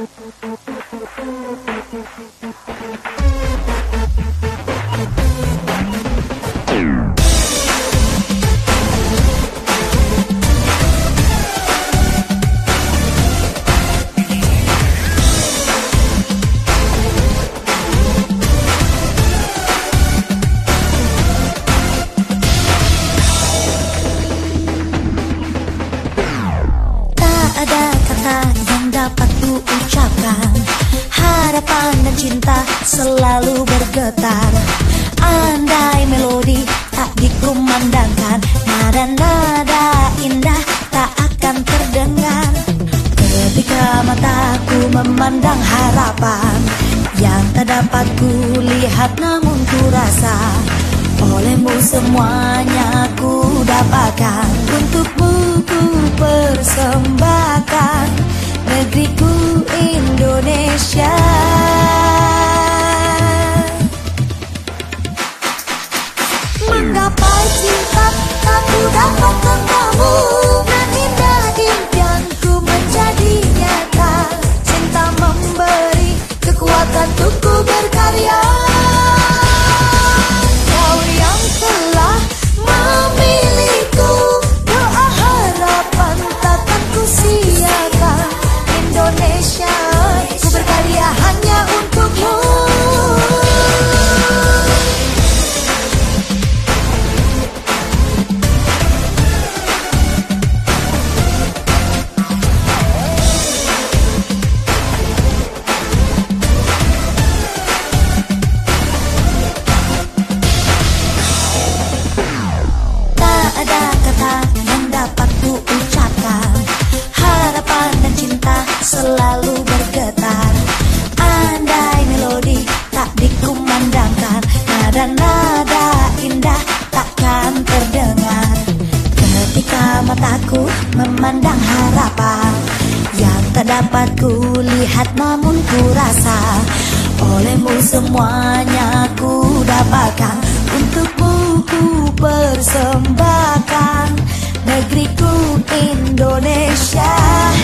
Dapat ku ucapkan, harapan dan cinta selalu bergetar. Andai melodi tak dikumandangkan, nada-nada indah tak akan terdengar. Ketika mataku memandang harapan yang tak dapat ku lihat namun ku rasa, olehmu semuanya ku dapatkan. Untukmu ku persembahkan negeriku Indonesia. Menggapai cinta tak ku dapatkan kamu, dan indah impianku menjadi nyata. Cinta memberi kekuatan untuk ku berkarya. Kau yang telah memilihku, doa harapan takkan ku siakan. Indonesia, ku berkarya hanya untukmu. Tak ada kata yang dapat ku ucapkan, harapan dan cinta selalu bergetar. Andai melodi tak dikumandangkan, nada-nada indah takkan terdengar. Ketika mataku memandang harapan yang tak dapat ku lihat namun ku rasa, olehmu semuanya ku dapatkan. Untukmu ku persembahkan negeriku Indonesia.